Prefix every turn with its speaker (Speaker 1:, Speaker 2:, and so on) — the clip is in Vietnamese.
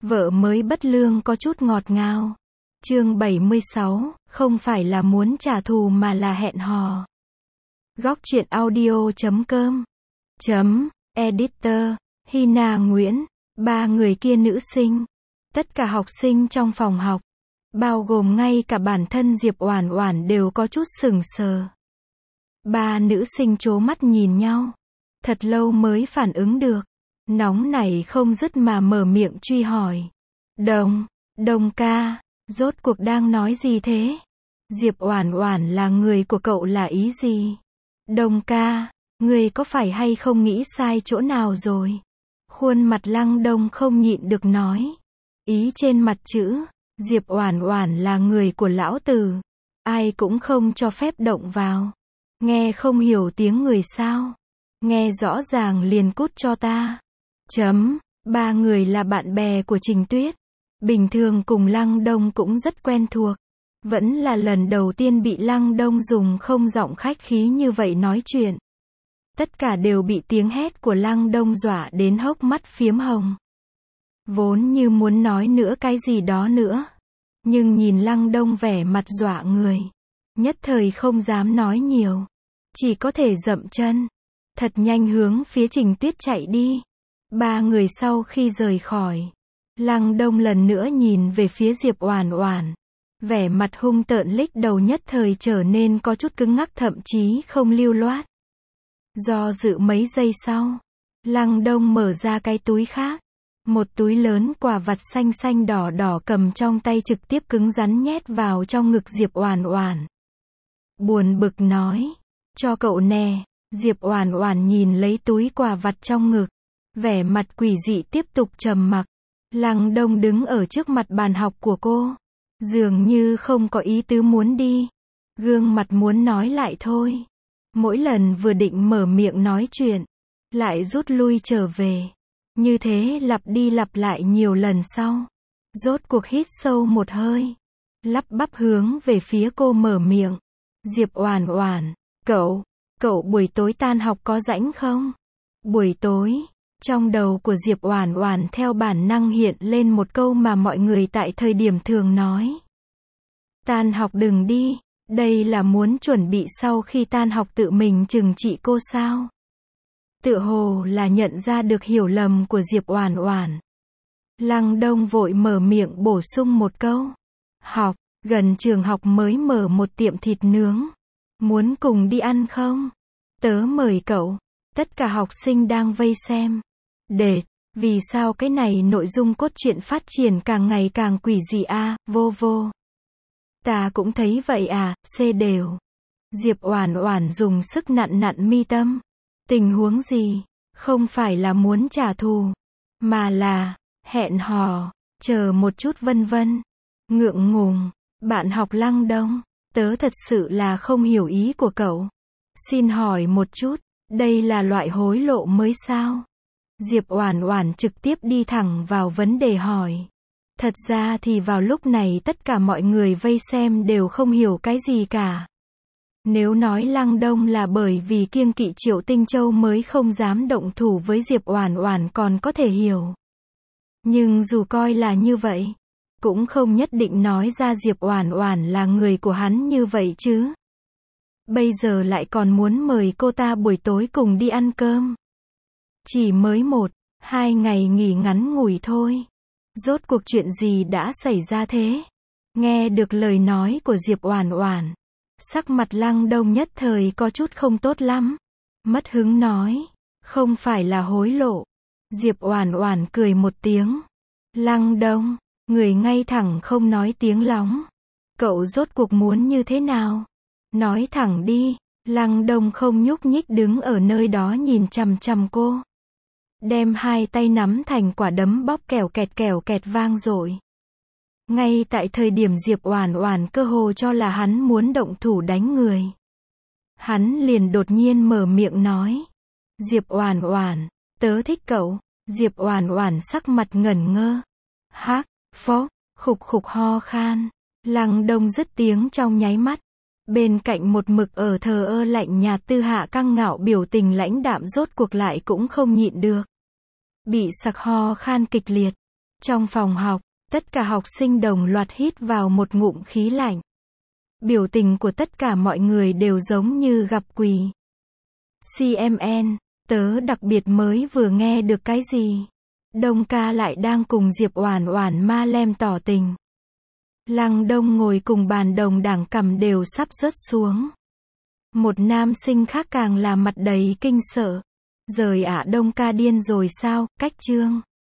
Speaker 1: Vợ mới bất lương có chút ngọt ngào. Chương 76, không phải là muốn trả thù mà là hẹn hò. Góc truyện audio.com Editor, Hina Nguyễn, ba người kia nữ sinh. Tất cả học sinh trong phòng học, bao gồm ngay cả bản thân Diệp Oản Oản đều có chút sững sờ. Ba nữ sinh trố mắt nhìn nhau, thật lâu mới phản ứng được, nóng nảy không dứt mà mở miệng truy hỏi. Đồng ca, rốt cuộc đang nói gì thế? Diệp Oản Oản là người của cậu là ý gì? Đồng ca, người có phải hay không nghĩ sai chỗ nào rồi? Khuôn mặt Lăng Đông không nhịn được nói. Ý trên mặt chữ, Diệp Oản Oản là người của lão tử, ai cũng không cho phép động vào. Nghe không hiểu tiếng người sao? Nghe rõ ràng liền cút cho ta. Ba người là bạn bè của Trình Tuyết. Bình thường cùng Lăng Đông cũng rất quen thuộc. Vẫn là lần đầu tiên bị Lăng Đông dùng không giọng khách khí như vậy nói chuyện. Tất cả đều bị tiếng hét của Lăng Đông dọa đến hốc mắt phiếm hồng. Vốn như muốn nói nữa cái gì đó nữa. Nhưng nhìn Lăng Đông vẻ mặt dọa người. Nhất thời không dám nói nhiều. Chỉ có thể dậm chân. Thật nhanh hướng phía Trình Tuyết chạy đi. Ba người sau khi rời khỏi. Lăng Đông lần nữa nhìn về phía Diệp Oản Oản. Vẻ mặt hung tợn lích đầu nhất thời trở nên có chút cứng ngắc thậm chí không lưu loát. Do dự mấy giây sau. Lăng Đông mở ra cái túi khác. Một túi lớn quà vặt xanh xanh đỏ đỏ cầm trong tay trực tiếp cứng rắn nhét vào trong ngực Diệp Oản Oản. Buồn bực nói. Cho cậu nè. Diệp Oản Oản nhìn lấy túi quà vặt trong ngực. Vẻ mặt quỷ dị tiếp tục trầm mặc. Lăng Đông đứng ở trước mặt bàn học của cô. Dường như không có ý tứ muốn đi. Gương mặt muốn nói lại thôi. Mỗi lần vừa định mở miệng nói chuyện. Lại rút lui trở về. Như thế lặp đi lặp lại nhiều lần sau. Rốt cuộc hít sâu một hơi. Lắp bắp hướng về phía cô mở miệng. Diệp Oản Oản, cậu buổi tối tan học có rảnh không? Buổi tối. Trong đầu của Diệp Oản Oản theo bản năng hiện lên một câu mà mọi người tại thời điểm thường nói. Tan học đừng đi, đây là muốn chuẩn bị sau khi tan học tự mình trừng trị cô sao? Tựa hồ là nhận ra được hiểu lầm của Diệp Oản Oản. Lăng Đông vội mở miệng bổ sung một câu. Gần trường học mới mở một tiệm thịt nướng. Muốn cùng đi ăn không? Tớ mời cậu. Tất cả học sinh đang vây xem. Vì sao cái này nội dung cốt truyện phát triển càng ngày càng quỷ dị a, vô. Ta cũng thấy vậy à, đều. Diệp Oản Oản dùng sức nặn mi tâm. Tình huống gì? Không phải là muốn trả thù, mà là hẹn hò, chờ một chút vân vân. Ngượng ngùng, bạn học Lăng Đông, tớ thật sự là không hiểu ý của cậu. Xin hỏi một chút, đây là loại hối lộ mới sao? Diệp Oản Oản trực tiếp đi thẳng vào vấn đề hỏi. Thật ra thì vào lúc này tất cả mọi người vây xem đều không hiểu cái gì cả. Nếu nói Lăng Đông là bởi vì kiêng kỵ Triệu Tinh Châu mới không dám động thủ với Diệp Oản Oản còn có thể hiểu. Nhưng dù coi là như vậy, cũng không nhất định nói ra Diệp Oản Oản là người của hắn như vậy chứ. Bây giờ lại còn muốn mời cô ta buổi tối cùng đi ăn cơm. Chỉ mới 1-2 ngày nghỉ ngắn ngủi thôi. Rốt cuộc chuyện gì đã xảy ra thế? Nghe được lời nói của Diệp Oản Oản, sắc mặt Lăng Đông nhất thời có chút không tốt lắm. Mất hứng nói, không phải là hối lộ. Diệp Oản Oản cười một tiếng. Lăng Đông, người ngay thẳng không nói tiếng lóng. Cậu rốt cuộc muốn như thế nào? Nói thẳng đi. Lăng Đông không nhúc nhích đứng ở nơi đó nhìn chằm chằm cô. Đem hai tay nắm thành quả đấm bóp kèo kẹt vang dội. Ngay tại thời điểm Diệp Oản Oản cơ hồ cho là hắn muốn động thủ đánh người. Hắn liền đột nhiên mở miệng nói. Diệp Oản Oản, tớ thích cậu. Diệp Oản Oản sắc mặt ngẩn ngơ. Khục ho khan. Lăng Đông dứt tiếng trong nháy mắt. Bên cạnh một mực ở thờ ơ lạnh nhạt Tư Hạ căng ngạo biểu tình lãnh đạm rốt cuộc lại cũng không nhịn được. Bị sặc ho khan kịch liệt. Trong phòng học, tất cả học sinh đồng loạt hít vào một ngụm khí lạnh. Biểu tình của tất cả mọi người đều giống như gặp quỷ. CMN, tớ đặc biệt mới vừa nghe được cái gì? Đông ca lại đang cùng Diệp Oản Oản ma lem tỏ tình. Lăng Đông ngồi cùng bàn đồng đảng cầm đều sắp rớt xuống. Một nam sinh khác càng là mặt đầy kinh sợ. Giời ạ, Đông ca điên rồi sao, cách chương.